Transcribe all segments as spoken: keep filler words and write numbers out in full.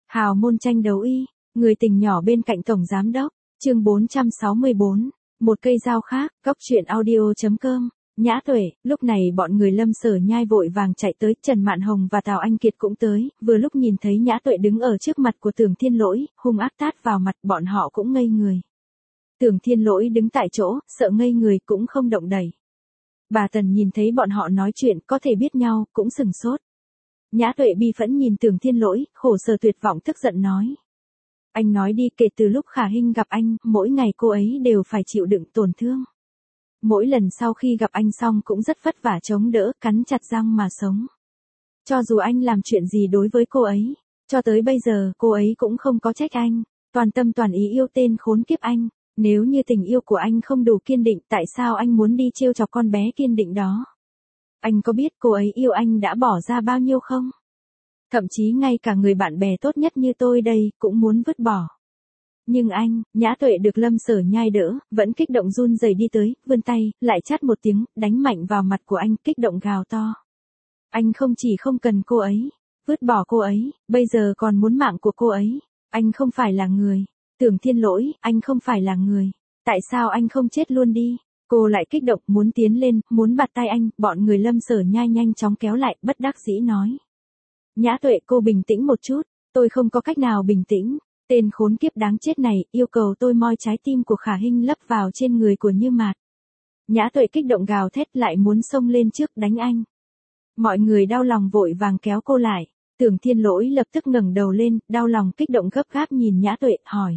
Hào môn tranh đấu y, người tình nhỏ bên cạnh tổng giám đốc, chương bốn trăm sáu mươi bốn, một cây dao khác, góc truyện audio.com. Nhã Tuệ, lúc này bọn người Lâm Sở Nhai vội vàng chạy tới, Trần Mạn Hồng và Tào Anh Kiệt cũng tới, vừa lúc nhìn thấy Nhã Tuệ đứng ở trước mặt của Tưởng Thiên Lỗi, hung ác tát vào mặt, bọn họ cũng ngây người. Tưởng Thiên Lỗi đứng tại chỗ, sợ ngây người cũng không động đậy. Bà Tần nhìn thấy bọn họ nói chuyện có thể biết nhau, cũng sừng sốt. Nhã Tuệ bi phẫn nhìn Tưởng Thiên Lỗi, khổ sở tuyệt vọng tức giận nói. Anh nói đi, kể từ lúc Khả Hinh gặp anh, mỗi ngày cô ấy đều phải chịu đựng tổn thương. Mỗi lần sau khi gặp anh xong cũng rất vất vả chống đỡ, cắn chặt răng mà sống. Cho dù anh làm chuyện gì đối với cô ấy, cho tới bây giờ cô ấy cũng không có trách anh, toàn tâm toàn ý yêu tên khốn kiếp anh. Nếu như tình yêu của anh không đủ kiên định, tại sao anh muốn đi trêu chọc con bé kiên định đó? Anh có biết cô ấy yêu anh đã bỏ ra bao nhiêu không? Thậm chí ngay cả người bạn bè tốt nhất như tôi đây, cũng muốn vứt bỏ. Nhưng anh, Nhã Tuệ được Lâm Sở Nhai đỡ, vẫn kích động run rẩy đi tới, vươn tay, lại chát một tiếng, đánh mạnh vào mặt của anh, kích động gào to. Anh không chỉ không cần cô ấy, vứt bỏ cô ấy, bây giờ còn muốn mạng của cô ấy. Anh không phải là người. Tưởng Thiên Lỗi, anh không phải là người. Tại sao anh không chết luôn đi? Cô lại kích động muốn tiến lên, muốn bạt tay anh, bọn người Lâm Sở Nhai nhanh chóng kéo lại, bất đắc dĩ nói. Nhã Tuệ, cô bình tĩnh một chút, tôi không có cách nào bình tĩnh. Tên khốn kiếp đáng chết này, yêu cầu tôi moi trái tim của Khả Hinh lấp vào trên người của Như Mạt. Nhã Tuệ kích động gào thét lại muốn xông lên trước đánh anh. Mọi người đau lòng vội vàng kéo cô lại. Tưởng Thiên Lỗi lập tức ngẩng đầu lên, đau lòng kích động gấp gáp nhìn Nhã Tuệ, hỏi.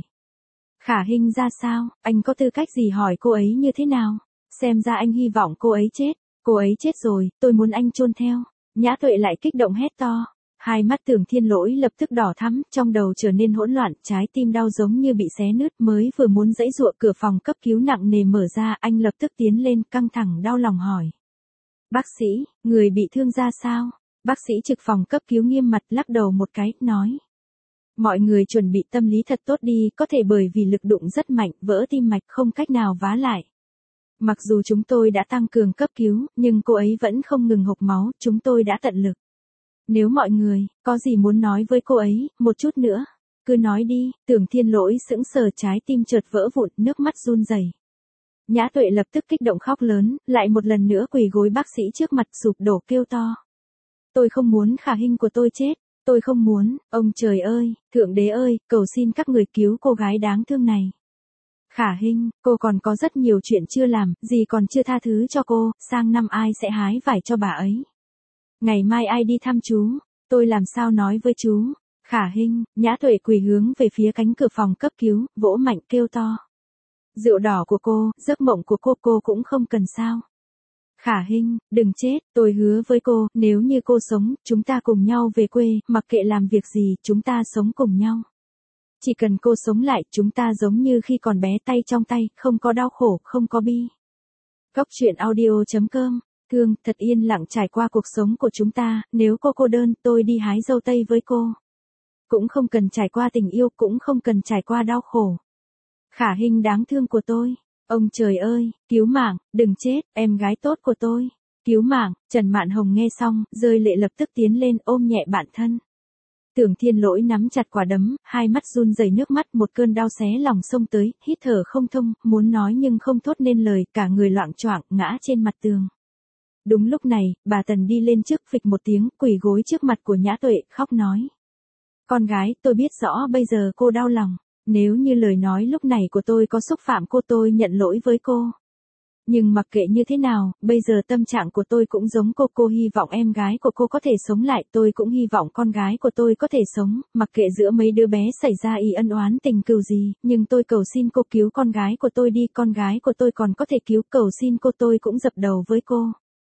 Khả Hinh ra sao, anh có tư cách gì hỏi cô ấy như thế nào? Xem ra anh hy vọng cô ấy chết. Cô ấy chết rồi, tôi muốn anh chôn theo. Nhã Tuệ lại kích động hét to. Hai mắt Tưởng Thiên Lỗi lập tức đỏ thắm, trong đầu trở nên hỗn loạn, trái tim đau giống như bị xé nứt, mới vừa muốn giãy giụa, cửa phòng cấp cứu nặng nề mở ra, anh lập tức tiến lên, căng thẳng đau lòng hỏi. Bác sĩ, người bị thương ra sao? Bác sĩ trực phòng cấp cứu nghiêm mặt lắc đầu một cái, nói. Mọi người chuẩn bị tâm lý thật tốt đi, có thể bởi vì lực đụng rất mạnh, vỡ tim mạch không cách nào vá lại. Mặc dù chúng tôi đã tăng cường cấp cứu, nhưng cô ấy vẫn không ngừng hộc máu, chúng tôi đã tận lực. Nếu mọi người, có gì muốn nói với cô ấy, một chút nữa, cứ nói đi. Tưởng Thiên Lỗi sững sờ, trái tim chợt vỡ vụn, nước mắt run rẩy. Nhã Tuệ lập tức kích động khóc lớn, lại một lần nữa quỳ gối bác sĩ trước mặt sụp đổ kêu to. Tôi không muốn Khả Hinh của tôi chết, tôi không muốn, ông trời ơi, Thượng Đế ơi, cầu xin các người cứu cô gái đáng thương này. Khả Hinh, cô còn có rất nhiều chuyện chưa làm, gì còn chưa tha thứ cho cô, sang năm ai sẽ hái vải cho bà ấy. Ngày mai ai đi thăm chú, tôi làm sao nói với chú. Khả Hinh, Nhã Tuệ quỳ hướng về phía cánh cửa phòng cấp cứu, vỗ mạnh kêu to. Rượu đỏ của cô, giấc mộng của cô cô cũng không cần sao. Khả Hinh, đừng chết, tôi hứa với cô, nếu như cô sống, chúng ta cùng nhau về quê, mặc kệ làm việc gì, chúng ta sống cùng nhau. Chỉ cần cô sống lại, chúng ta giống như khi còn bé, tay trong tay, không có đau khổ, không có bi. Góc truyện audio.com. Thương, thật yên lặng trải qua cuộc sống của chúng ta, nếu cô cô đơn, tôi đi hái dâu tây với cô. Cũng không cần trải qua tình yêu, cũng không cần trải qua đau khổ. Khả Hinh đáng thương của tôi. Ông trời ơi, cứu mạng, đừng chết, em gái tốt của tôi. Cứu mạng. Trần Mạn Hồng nghe xong, rơi lệ lập tức tiến lên ôm nhẹ bạn thân. Tưởng Thiên Lỗi nắm chặt quả đấm, hai mắt run rẩy nước mắt, một cơn đau xé lòng xông tới, hít thở không thông, muốn nói nhưng không thốt nên lời, cả người loạng choạng ngã trên mặt tường. Đúng lúc này, bà Tần đi lên trước, phịch một tiếng, quỳ gối trước mặt của Nhã Tuệ, khóc nói. Con gái, tôi biết rõ bây giờ cô đau lòng. Nếu như lời nói lúc này của tôi có xúc phạm cô, tôi nhận lỗi với cô. Nhưng mặc kệ như thế nào, bây giờ tâm trạng của tôi cũng giống cô. Cô hy vọng em gái của cô có thể sống lại, tôi cũng hy vọng con gái của tôi có thể sống. Mặc kệ giữa mấy đứa bé xảy ra ý ân oán tình cừu gì, nhưng tôi cầu xin cô cứu con gái của tôi đi. Con gái của tôi còn có thể cứu, cầu xin cô, tôi cũng dập đầu với cô.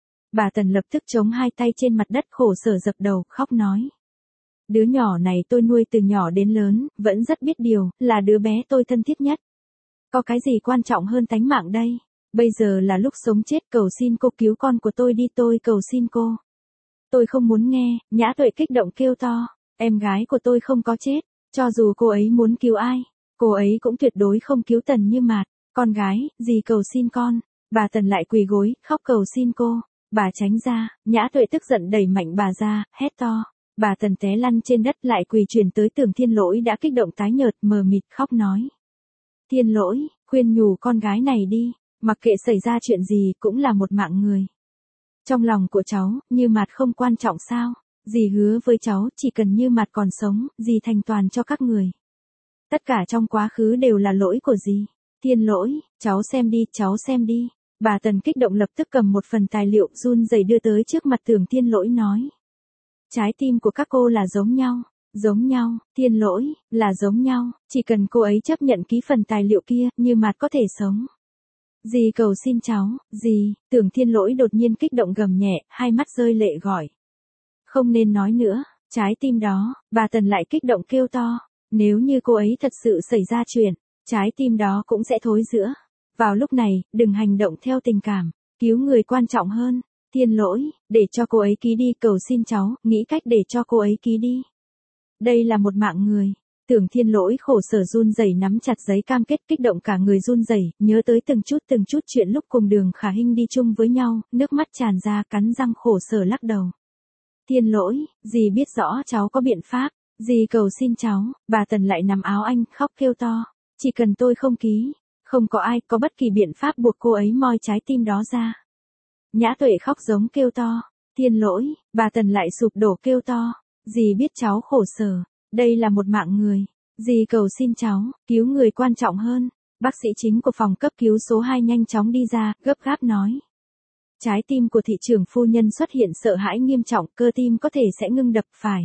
Bà Tần lập tức chống hai tay trên mặt đất, khổ sở dập đầu, khóc nói. Đứa nhỏ này tôi nuôi từ nhỏ đến lớn, vẫn rất biết điều, là đứa bé tôi thân thiết nhất. Có cái gì quan trọng hơn tánh mạng đây? Bây giờ là lúc sống chết, cầu xin cô cứu con của tôi đi, tôi cầu xin cô. Tôi không muốn nghe. Nhã Tuệ kích động kêu to. Em gái của tôi không có chết, cho dù cô ấy muốn cứu ai, cô ấy cũng tuyệt đối không cứu Tần Như Mạt. Con gái, gì cầu xin con. Bà Tần lại quỳ gối, khóc cầu xin cô. Bà tránh ra. Nhã Tuệ tức giận đẩy mạnh bà ra, hét to. Bà Tần té lăn trên đất lại quỳ chuyển tới Tưởng Thiên Lỗi đã kích động tái nhợt mờ mịt khóc nói. Thiên Lỗi, khuyên nhủ con gái này đi, mặc kệ xảy ra chuyện gì cũng là một mạng người. Trong lòng của cháu, Như Mạt không quan trọng sao? Dì hứa với cháu chỉ cần Như Mạt còn sống, dì thành toàn cho các người. Tất cả trong quá khứ đều là lỗi của dì. Thiên Lỗi, cháu xem đi, cháu xem đi. Bà Tần kích động lập tức cầm một phần tài liệu run rẩy đưa tới trước mặt Tưởng Thiên Lỗi nói. Trái tim của các cô là giống nhau, giống nhau, Thiên Lỗi, là giống nhau, chỉ cần cô ấy chấp nhận ký phần tài liệu kia, Như Mạt có thể sống. Dì cầu xin cháu, dì, Tưởng Thiên Lỗi đột nhiên kích động gầm nhẹ, hai mắt rơi lệ gọi. Không nên nói nữa, trái tim đó, bà Tần lại kích động kêu to, nếu như cô ấy thật sự xảy ra chuyện, trái tim đó cũng sẽ thối rữa. Vào lúc này, đừng hành động theo tình cảm, cứu người quan trọng hơn. Thiên Lỗi, để cho cô ấy ký đi, cầu xin cháu, nghĩ cách để cho cô ấy ký đi. Đây là một mạng người. Tưởng Thiên Lỗi khổ sở run rẩy nắm chặt giấy cam kết kích động cả người run rẩy, nhớ tới từng chút từng chút chuyện lúc cùng Đường Khả Hinh đi chung với nhau, nước mắt tràn ra cắn răng khổ sở lắc đầu. Thiên Lỗi, dì biết rõ cháu có biện pháp, dì cầu xin cháu, bà Tần lại nắm áo anh khóc kêu to, chỉ cần tôi không ký, không có ai có bất kỳ biện pháp buộc cô ấy moi trái tim đó ra. Nhã Tuệ khóc giống kêu to, Thiên Lỗi, bà Tần lại sụp đổ kêu to, dì biết cháu khổ sở, đây là một mạng người, dì cầu xin cháu, cứu người quan trọng hơn. Bác sĩ chính của phòng cấp cứu số hai nhanh chóng đi ra, gấp gáp nói. Trái tim của thị trưởng phu nhân xuất hiện sợ hãi nghiêm trọng, cơ tim có thể sẽ ngưng đập phải.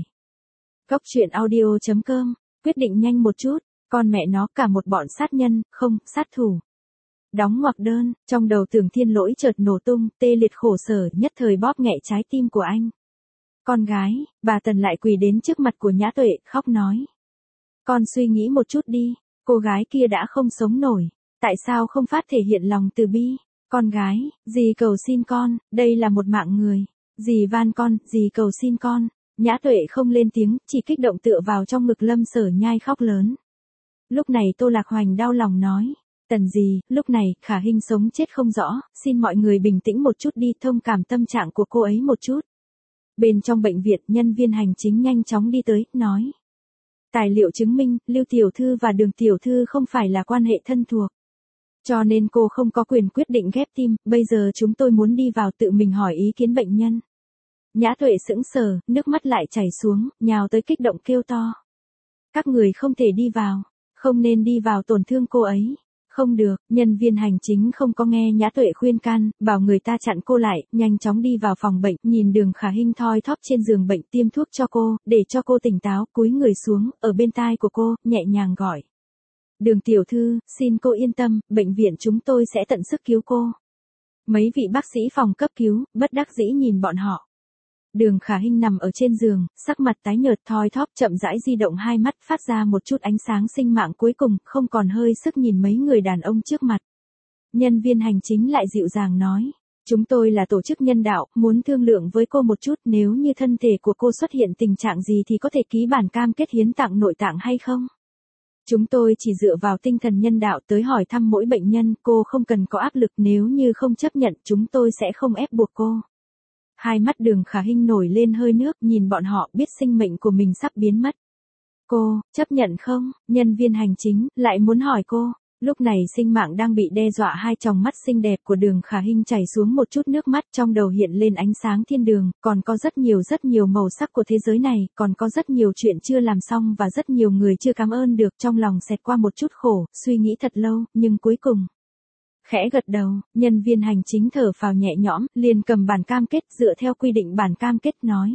Góc truyện audio chấm com, quyết định nhanh một chút, con mẹ nó cả một bọn sát nhân, không, sát thủ. Đóng ngoặc đơn, trong đầu Tưởng Thiên Lỗi chợt nổ tung, tê liệt khổ sở nhất thời bóp nghẹ trái tim của anh. Con gái, bà Tần lại quỳ đến trước mặt của Nhã Tuệ, khóc nói. Con suy nghĩ một chút đi, cô gái kia đã không sống nổi, tại sao không phát thể hiện lòng từ bi? Con gái, dì cầu xin con, đây là một mạng người. Dì van con, dì cầu xin con. Nhã Tuệ không lên tiếng, chỉ kích động tựa vào trong ngực Lâm Sở Nhai khóc lớn. Lúc này Tô Lạc Hoành đau lòng nói. Tần dì, lúc này, Khả Hinh sống chết không rõ, xin mọi người bình tĩnh một chút đi, thông cảm tâm trạng của cô ấy một chút. Bên trong bệnh viện, nhân viên hành chính nhanh chóng đi tới, nói. Tài liệu chứng minh, Lưu Tiểu Thư và Đường Tiểu Thư không phải là quan hệ thân thuộc. Cho nên cô không có quyền quyết định ghép tim, bây giờ chúng tôi muốn đi vào tự mình hỏi ý kiến bệnh nhân. Nhã Tuệ sững sờ, nước mắt lại chảy xuống, nhào tới kích động kêu to. Các người không thể đi vào, không nên đi vào tổn thương cô ấy. Không được, nhân viên hành chính không có nghe Nhã Tuệ khuyên can, bảo người ta chặn cô lại, nhanh chóng đi vào phòng bệnh, nhìn Đường Khả Hinh thoi thóp trên giường bệnh tiêm thuốc cho cô, để cho cô tỉnh táo, cúi người xuống, ở bên tai của cô, nhẹ nhàng gọi. Đường Tiểu Thư, xin cô yên tâm, bệnh viện chúng tôi sẽ tận sức cứu cô. Mấy vị bác sĩ phòng cấp cứu, bất đắc dĩ nhìn bọn họ. Đường Khả Hinh nằm ở trên giường, sắc mặt tái nhợt thoi thóp chậm rãi di động hai mắt phát ra một chút ánh sáng sinh mạng cuối cùng, không còn hơi sức nhìn mấy người đàn ông trước mặt. Nhân viên hành chính lại dịu dàng nói, chúng tôi là tổ chức nhân đạo, muốn thương lượng với cô một chút, nếu như thân thể của cô xuất hiện tình trạng gì thì có thể ký bản cam kết hiến tặng nội tạng hay không? Chúng tôi chỉ dựa vào tinh thần nhân đạo tới hỏi thăm mỗi bệnh nhân, cô không cần có áp lực, nếu như không chấp nhận chúng tôi sẽ không ép buộc cô. Hai mắt Đường Khả Hinh nổi lên hơi nước, nhìn bọn họ biết sinh mệnh của mình sắp biến mất. Cô, chấp nhận không? Nhân viên hành chính, lại muốn hỏi cô. Lúc này sinh mạng đang bị đe dọa, hai tròng mắt xinh đẹp của Đường Khả Hinh chảy xuống một chút nước mắt, trong đầu hiện lên ánh sáng thiên đường, còn có rất nhiều rất nhiều màu sắc của thế giới này, còn có rất nhiều chuyện chưa làm xong và rất nhiều người chưa cảm ơn được, trong lòng xẹt qua một chút khổ, suy nghĩ thật lâu, nhưng cuối cùng. Khẽ gật đầu, nhân viên hành chính thở phào nhẹ nhõm, liền cầm bản cam kết dựa theo quy định bản cam kết nói.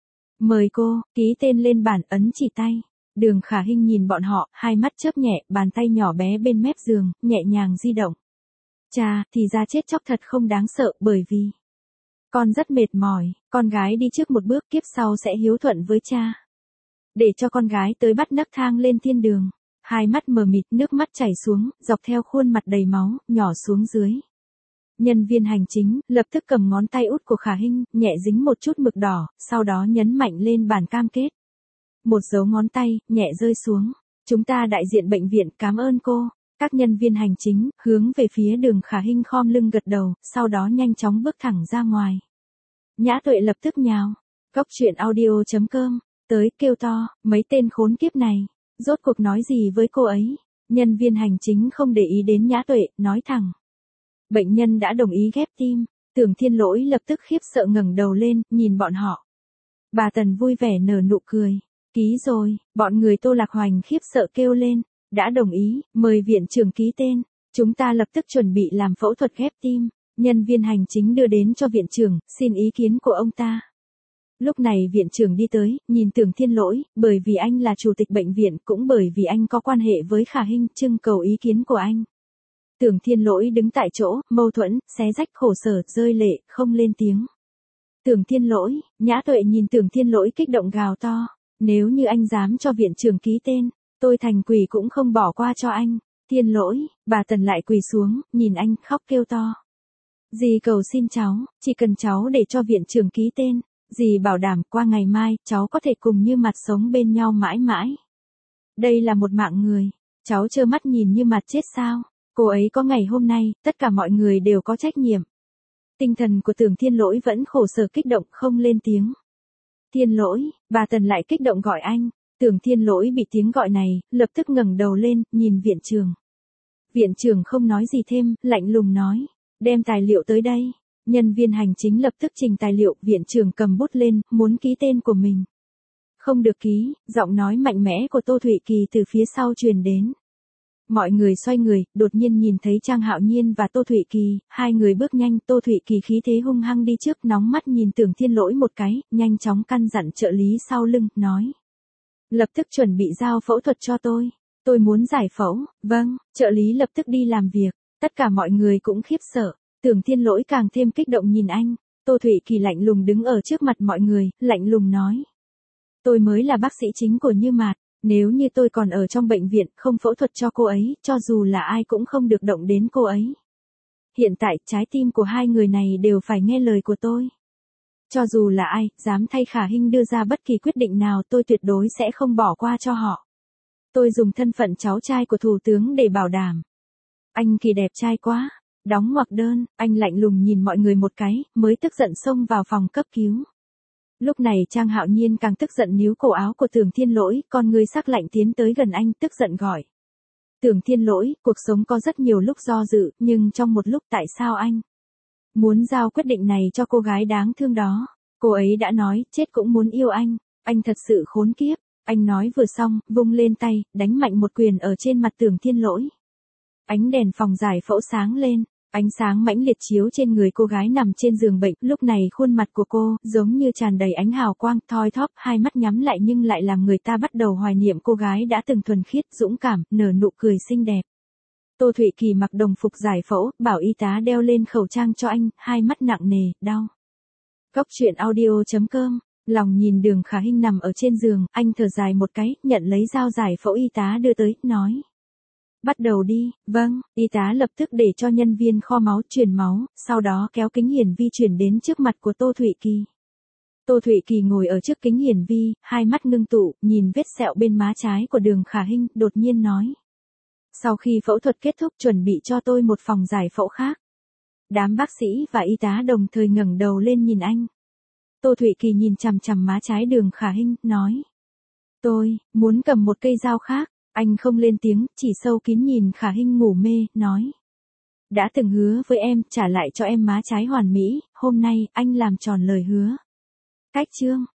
Mời cô, ký tên lên bản, ấn chỉ tay. Đường Khả Hinh nhìn bọn họ, hai mắt chớp nhẹ, bàn tay nhỏ bé bên mép giường, nhẹ nhàng di động. Chà, thì ra chết chóc thật không đáng sợ, bởi vì con rất mệt mỏi, con gái đi trước một bước, kiếp sau sẽ hiếu thuận với cha. Để cho con gái tới bắt nấc thang lên thiên đường. Hai mắt mờ mịt, nước mắt chảy xuống, dọc theo khuôn mặt đầy máu, nhỏ xuống dưới. Nhân viên hành chính, lập tức cầm ngón tay út của Khả Hinh, nhẹ dính một chút mực đỏ, sau đó nhấn mạnh lên bản cam kết. Một dấu ngón tay, nhẹ rơi xuống. Chúng ta đại diện bệnh viện cảm ơn cô. Các nhân viên hành chính, hướng về phía Đường Khả Hinh khom lưng gật đầu, sau đó nhanh chóng bước thẳng ra ngoài. Nhã Tuệ lập tức nhào Cóc truyện audio chấm com, tới kêu to, mấy tên khốn kiếp này, rốt cuộc nói gì với cô ấy. Nhân viên hành chính không để ý đến Nhã Tuệ, nói thẳng. Bệnh nhân đã đồng ý ghép tim. Tưởng Thiên Lỗi lập tức khiếp sợ ngẩng đầu lên, nhìn bọn họ. Bà Tần vui vẻ nở nụ cười. Ký rồi, bọn người Tô Lạc Hoành khiếp sợ kêu lên. Đã đồng ý, mời viện trưởng ký tên. Chúng ta lập tức chuẩn bị làm phẫu thuật ghép tim. Nhân viên hành chính đưa đến cho viện trưởng, xin ý kiến của ông ta. Lúc này viện trưởng đi tới, nhìn Tưởng Thiên Lỗi, bởi vì anh là chủ tịch bệnh viện, cũng bởi vì anh có quan hệ với Khả Hinh, trưng cầu ý kiến của anh. Tưởng Thiên Lỗi đứng tại chỗ, mâu thuẫn, xé rách khổ sở, rơi lệ, không lên tiếng. Tưởng Thiên Lỗi, Nhã Tuệ nhìn Tưởng Thiên Lỗi kích động gào to. Nếu như anh dám cho viện trưởng ký tên, tôi thành quỷ cũng không bỏ qua cho anh. Thiên Lỗi, bà Tần lại quỳ xuống, nhìn anh, khóc kêu to. Dì cầu xin cháu, chỉ cần cháu để cho viện trưởng ký tên. Dì bảo đảm qua ngày mai, cháu có thể cùng Như Mặt sống bên nhau mãi mãi. Đây là một mạng người, cháu trơ mắt nhìn Như Mặt chết sao? Cô ấy có ngày hôm nay, tất cả mọi người đều có trách nhiệm. Tinh thần của Tưởng Thiên Lỗi vẫn khổ sở kích động không lên tiếng. Thiên Lỗi, bà Tần lại kích động gọi anh. Tưởng Thiên Lỗi bị tiếng gọi này, lập tức ngẩng đầu lên, nhìn viện trưởng. Viện trưởng không nói gì thêm, lạnh lùng nói. Đem tài liệu tới đây. Nhân viên hành chính lập tức trình tài liệu, viện trưởng cầm bút lên, muốn ký tên của mình. Không được ký, giọng nói mạnh mẽ của Tô Thụy Kỳ từ phía sau truyền đến. Mọi người xoay người, đột nhiên nhìn thấy Trang Hạo Nhiên và Tô Thụy Kỳ, hai người bước nhanh, Tô Thụy Kỳ khí thế hung hăng đi trước, nóng mắt nhìn Tưởng Thiên Lỗi một cái, nhanh chóng căn dặn trợ lý sau lưng, nói. Lập tức chuẩn bị giao phẫu thuật cho tôi, tôi muốn giải phẫu, vâng, trợ lý lập tức đi làm việc, tất cả mọi người cũng khiếp sợ. Tưởng Thiên Lỗi càng thêm kích động nhìn anh, Tô Thụy Kỳ lạnh lùng đứng ở trước mặt mọi người, lạnh lùng nói. Tôi mới là bác sĩ chính của Như Mạt, nếu như tôi còn ở trong bệnh viện không phẫu thuật cho cô ấy, cho dù là ai cũng không được động đến cô ấy. Hiện tại trái tim của hai người này đều phải nghe lời của tôi. Cho dù là ai, dám thay Khả Hinh đưa ra bất kỳ quyết định nào tôi tuyệt đối sẽ không bỏ qua cho họ. Tôi dùng thân phận cháu trai của thủ tướng để bảo đảm. Anh Kỳ đẹp trai quá. Đóng ngoặc đơn, anh lạnh lùng nhìn mọi người một cái, mới tức giận xông vào phòng cấp cứu. Lúc này Trang Hạo Nhiên càng tức giận níu cổ áo của Tưởng Thiên Lỗi, con người sắc lạnh tiến tới gần anh, tức giận gọi. Tưởng Thiên Lỗi, cuộc sống có rất nhiều lúc do dự, nhưng trong một lúc tại sao anh muốn giao quyết định này cho cô gái đáng thương đó? Cô ấy đã nói, chết cũng muốn yêu anh, anh thật sự khốn kiếp. Anh nói vừa xong, vung lên tay, đánh mạnh một quyền ở trên mặt Tưởng Thiên Lỗi. Ánh đèn phòng giải phẫu sáng lên. Ánh sáng mãnh liệt chiếu trên người cô gái nằm trên giường bệnh, lúc này khuôn mặt của cô, giống như tràn đầy ánh hào quang, thoi thóp, hai mắt nhắm lại nhưng lại làm người ta bắt đầu hoài niệm cô gái đã từng thuần khiết, dũng cảm, nở nụ cười xinh đẹp. Tô Thụy Kỳ mặc đồng phục giải phẫu, bảo y tá đeo lên khẩu trang cho anh, hai mắt nặng nề, đau. Cóc truyện audio chấm com, lòng nhìn Đường Khả Hinh nằm ở trên giường, anh thở dài một cái, nhận lấy dao giải phẫu y tá đưa tới, nói. Bắt đầu đi, vâng, y tá lập tức để cho nhân viên kho máu truyền máu, sau đó kéo kính hiển vi chuyển đến trước mặt của Tô Thụy Kỳ. Tô Thụy Kỳ ngồi ở trước kính hiển vi, hai mắt ngưng tụ, nhìn vết sẹo bên má trái của Đường Khả Hinh, đột nhiên nói. Sau khi phẫu thuật kết thúc chuẩn bị cho tôi một phòng giải phẫu khác. Đám bác sĩ và y tá đồng thời ngẩng đầu lên nhìn anh. Tô Thụy Kỳ nhìn chằm chằm má trái Đường Khả Hinh, nói. Tôi, muốn cầm một cây dao khác. Anh không lên tiếng, chỉ sâu kín nhìn Khả Hinh ngủ mê, nói. Đã từng hứa với em, trả lại cho em má trái hoàn mỹ, hôm nay, anh làm tròn lời hứa. Cách chương.